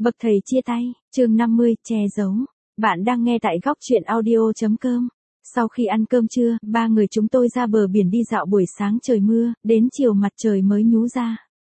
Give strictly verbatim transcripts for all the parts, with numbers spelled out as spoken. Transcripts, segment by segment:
Bậc thầy chia tay, chương năm mươi, che giấu. Bạn đang nghe tại góc truyện audio chấm com. Sau khi ăn cơm trưa, ba người chúng tôi ra bờ biển đi dạo buổi sáng trời mưa, đến chiều mặt trời mới nhú ra.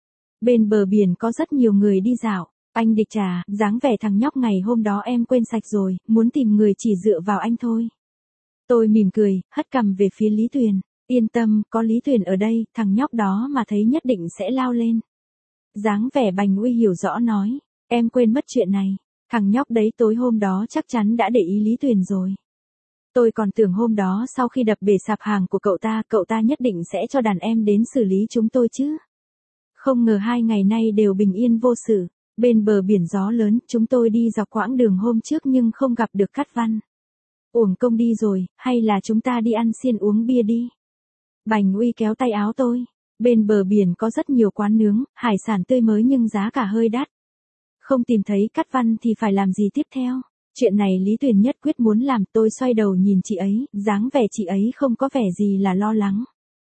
Bên bờ biển có rất nhiều người đi dạo. Anh Địch trà, dáng vẻ thằng nhóc ngày hôm đó em quên sạch rồi, muốn tìm người chỉ dựa vào anh thôi. Tôi mỉm cười, hất cằm về phía Lý Tuyền. Yên tâm, có Lý Tuyền ở đây, thằng nhóc đó mà thấy nhất định sẽ lao lên. Dáng vẻ Bành Uy hiểu rõ nói. Em quên mất chuyện này. Thằng nhóc đấy tối hôm đó chắc chắn đã để ý Lý Tuyền rồi. Tôi còn tưởng hôm đó sau khi đập bể sạp hàng của cậu ta, cậu ta nhất định sẽ cho đàn em đến xử lý chúng tôi chứ. Không ngờ hai ngày nay đều bình yên vô sự. Bên bờ biển gió lớn, chúng tôi đi dọc quãng đường hôm trước nhưng không gặp được Cát Văn. Uổng công đi rồi, hay là chúng ta đi ăn xiên uống bia đi. Bành Uy kéo tay áo tôi. Bên bờ biển có rất nhiều quán nướng, hải sản tươi mới nhưng giá cả hơi đắt. Không tìm thấy Cát Văn thì phải làm gì tiếp theo? Chuyện này Lý Tuyền nhất quyết muốn làm. Tôi xoay đầu nhìn chị ấy, dáng vẻ chị ấy không có vẻ gì là lo lắng.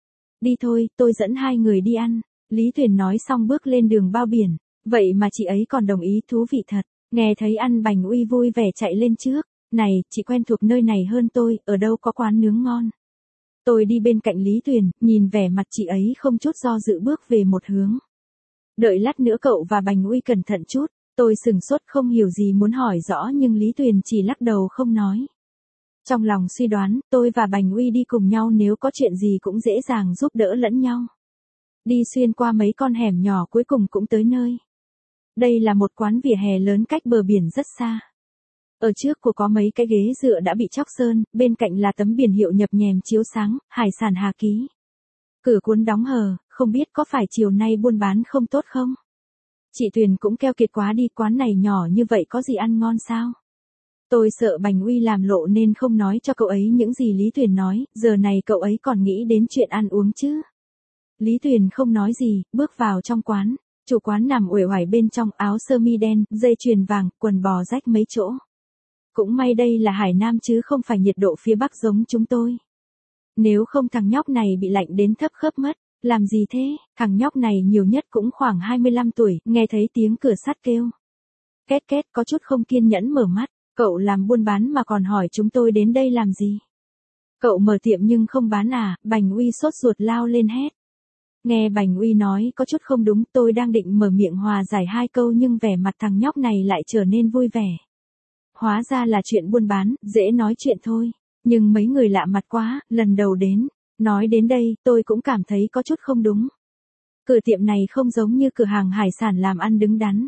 Đi thôi, tôi dẫn hai người đi ăn. Lý Tuyền nói xong bước lên đường bao biển. Vậy mà chị ấy còn đồng ý, thú vị thật. Nghe thấy ăn Bành Uy vui vẻ chạy lên trước. Này, chị quen thuộc nơi này hơn tôi, ở đâu có quán nướng ngon. Tôi đi bên cạnh Lý Tuyền, nhìn vẻ mặt chị ấy không chút do dự bước về một hướng. Đợi lát nữa cậu và Bành Uy cẩn thận chút. Tôi sửng sốt không hiểu gì muốn hỏi rõ nhưng Lý Tuyền chỉ lắc đầu không nói. Trong lòng suy đoán, tôi và Bành Uy đi cùng nhau nếu có chuyện gì cũng dễ dàng giúp đỡ lẫn nhau. Đi xuyên qua mấy con hẻm nhỏ cuối cùng cũng tới nơi. Đây là một quán vỉa hè lớn cách bờ biển rất xa. Ở trước của có mấy cái ghế dựa đã bị chóc sơn, bên cạnh là tấm biển hiệu nhập nhèm chiếu sáng, hải sản Hà Ký. Cửa cuốn đóng hờ, không biết có phải chiều nay buôn bán không tốt không? Chị Tuyền cũng keo kiệt quá đi, quán này nhỏ như vậy có gì ăn ngon sao? Tôi sợ Bành Uy làm lộ nên không nói cho cậu ấy những gì Lý Tuyền nói, giờ này cậu ấy còn nghĩ đến chuyện ăn uống chứ. Lý Tuyền không nói gì, bước vào trong quán. Chủ quán nằm uể oải bên trong, áo sơ mi đen, dây chuyền vàng, quần bò rách mấy chỗ. Cũng may đây là Hải Nam chứ không phải nhiệt độ phía Bắc giống chúng tôi. Nếu không thằng nhóc này bị lạnh đến thấp khớp mất. Làm gì thế, thằng nhóc này nhiều nhất cũng khoảng hai mươi lăm tuổi, nghe thấy tiếng cửa sắt kêu. Két két có chút không kiên nhẫn mở mắt, cậu làm buôn bán mà còn hỏi chúng tôi đến đây làm gì. Cậu mở tiệm nhưng không bán à, Bành Uy sốt ruột lao lên hét. Nghe Bành Uy nói có chút không đúng, tôi đang định mở miệng hòa giải hai câu nhưng vẻ mặt thằng nhóc này lại trở nên vui vẻ. Hóa ra là chuyện buôn bán, dễ nói chuyện thôi, nhưng mấy người lạ mặt quá, lần đầu đến. Nói đến đây, tôi cũng cảm thấy có chút không đúng. Cửa tiệm này không giống như cửa hàng hải sản làm ăn đứng đắn.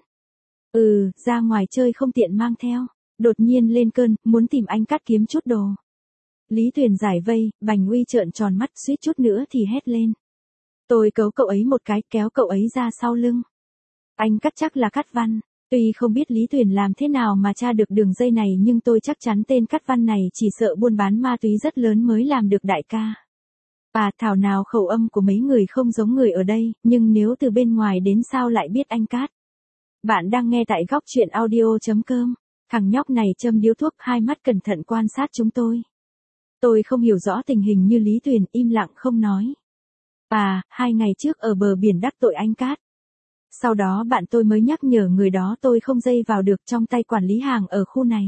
Ừ, ra ngoài chơi không tiện mang theo. Đột nhiên lên cơn, muốn tìm anh Cát kiếm chút đồ. Lý Tuyền giải vây, Bành Uy trợn tròn mắt suýt chút nữa thì hét lên. Tôi cấu cậu ấy một cái, kéo cậu ấy ra sau lưng. Anh Cát chắc là Cát Văn. Tuy không biết Lý Tuyền làm thế nào mà tra được đường dây này nhưng tôi chắc chắn tên Cát Văn này chỉ sợ buôn bán ma túy rất lớn mới làm được đại ca. À, thảo nào khẩu âm của mấy người không giống người ở đây, nhưng nếu từ bên ngoài đến sao lại biết anh Cát. Bạn đang nghe tại góc truyện audio chấm com. Thằng nhóc này châm điếu thuốc, hai mắt cẩn thận quan sát chúng tôi. Tôi không hiểu rõ tình hình như Lý Tuyền, im lặng không nói. À, hai ngày trước ở bờ biển đắc tội anh Cát. Sau đó bạn tôi mới nhắc nhở người đó tôi không dây vào được trong tay quản lý hàng ở khu này.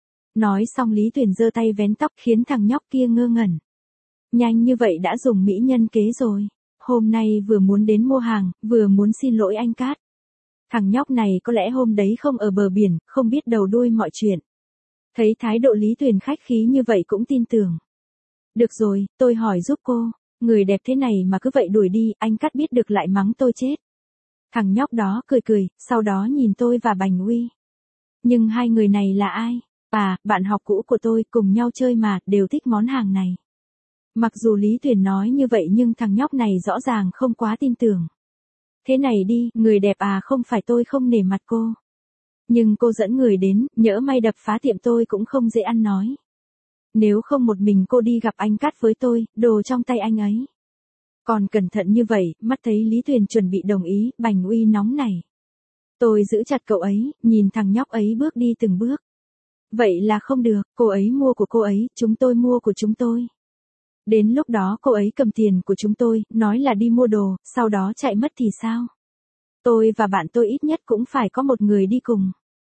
Nói xong Lý Tuyền giơ tay vén tóc khiến thằng nhóc kia ngơ ngẩn. Nhanh như vậy đã dùng mỹ nhân kế rồi. Hôm nay vừa muốn đến mua hàng, vừa muốn xin lỗi anh Cát. Thằng nhóc này có lẽ hôm đấy không ở bờ biển, không biết đầu đuôi mọi chuyện. Thấy thái độ Lý Tuyền khách khí như vậy cũng tin tưởng. Được rồi, tôi hỏi giúp cô. Người đẹp thế này mà cứ vậy đuổi đi, anh Cát biết được lại mắng tôi chết. Thằng nhóc đó cười cười, sau đó nhìn tôi và Bành Uy. Nhưng hai người này là ai? À, bạn học cũ của tôi, cùng nhau chơi mà, đều thích món hàng này. Mặc dù Lý Tuyền nói như vậy nhưng thằng nhóc này rõ ràng không quá tin tưởng. Thế này đi, người đẹp à, không phải tôi không nể mặt cô. Nhưng cô dẫn người đến, nhỡ may đập phá tiệm tôi cũng không dễ ăn nói. Nếu không một mình cô đi gặp anh Cát với tôi, đồ trong tay anh ấy. Còn cẩn thận như vậy, mắt thấy Lý Tuyền chuẩn bị đồng ý, Bành Uy nóng này. Tôi giữ chặt cậu ấy, nhìn thằng nhóc ấy bước đi từng bước. Vậy là không được, cô ấy mua của cô ấy, chúng tôi mua của chúng tôi. Đến lúc đó cô ấy cầm tiền của chúng tôi, nói là đi mua đồ, sau đó chạy mất thì sao? Tôi và bạn tôi ít nhất cũng phải có một người đi cùng.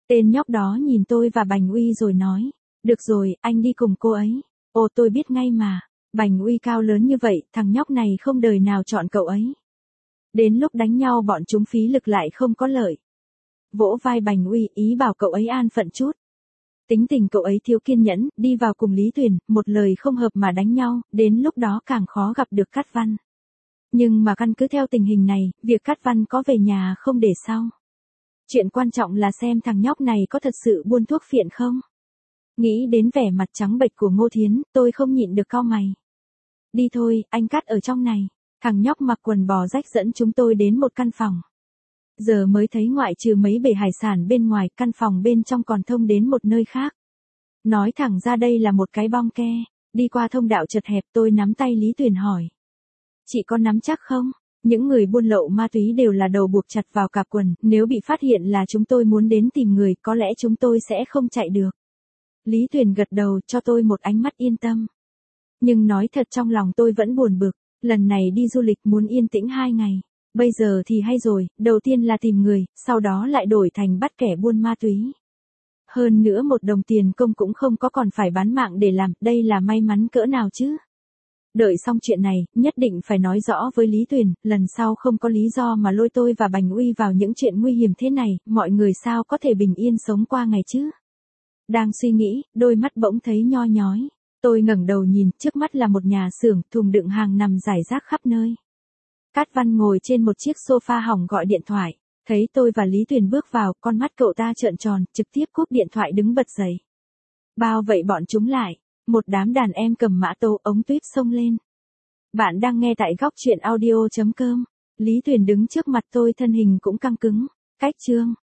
Tên nhóc đó nhìn tôi và Bành Uy rồi nói, được rồi, anh đi cùng cô ấy. Ồ tôi biết ngay mà, Bành Uy cao lớn như vậy, thằng nhóc này không đời nào chọn cậu ấy. Đến lúc đánh nhau bọn chúng phí lực lại không có lợi. Vỗ vai Bành Uy, ý bảo cậu ấy an phận chút. Tính tình cậu ấy thiếu kiên nhẫn, đi vào cùng Lý Tuyền, một lời không hợp mà đánh nhau, đến lúc đó càng khó gặp được Cát Văn. Nhưng mà căn cứ theo tình hình này, việc Cát Văn có về nhà không để sau. Chuyện quan trọng là xem thằng nhóc này có thật sự buôn thuốc phiện không. Nghĩ đến vẻ mặt trắng bệch của Ngô Thiến, tôi không nhịn được cau mày. Đi thôi, anh Cát ở trong này. Thằng nhóc mặc quần bò rách dẫn chúng tôi đến một căn phòng. Giờ mới thấy ngoại trừ mấy bể hải sản bên ngoài, căn phòng bên trong còn thông đến một nơi khác. Nói thẳng ra đây là một cái bong ke. Đi qua thông đạo chật hẹp tôi nắm tay Lý Tuyền hỏi. Chị có nắm chắc không? Những người buôn lậu ma túy đều là đầu buộc chặt vào cạp quần, nếu bị phát hiện là chúng tôi muốn đến tìm người, có lẽ chúng tôi sẽ không chạy được. Lý Tuyền gật đầu cho tôi một ánh mắt yên tâm. Nhưng nói thật trong lòng tôi vẫn buồn bực, lần này đi du lịch muốn yên tĩnh hai ngày. Bây giờ thì hay rồi, đầu tiên là tìm người, sau đó lại đổi thành bắt kẻ buôn ma túy. Hơn nữa một đồng tiền công cũng không có còn phải bán mạng để làm, đây là may mắn cỡ nào chứ. Đợi xong chuyện này, nhất định phải nói rõ với Lý Tuyền, lần sau không có lý do mà lôi tôi và Bành Uy vào những chuyện nguy hiểm thế này, mọi người sao có thể bình yên sống qua ngày chứ. Đang suy nghĩ, đôi mắt bỗng thấy nho nhói. Tôi ngẩng đầu nhìn, trước mắt là một nhà xưởng, thùng đựng hàng nằm rải rác khắp nơi. Cát Văn ngồi trên một chiếc sofa hỏng gọi điện thoại. Thấy tôi và Lý Tuyền bước vào, con mắt cậu ta trợn tròn, trực tiếp cúp điện thoại đứng bật dậy. Bao vậy bọn chúng lại. Một đám đàn em cầm mã tấu ống tuyếp xông lên. Bạn đang nghe tại góc truyện audio chấm com. Lý Tuyền đứng trước mặt tôi thân hình cũng căng cứng. Cách chương.